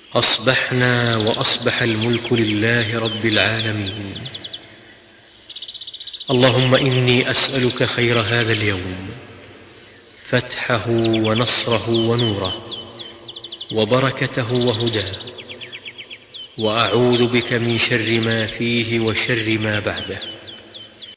أصبحنا وأصبح الملك لله رب العالمين. اللهم إني أسألك خير هذا اليوم، فتحه ونصره ونوره وبركته وهداه، وأعوذ بك من شر ما فيه وشر ما بعده.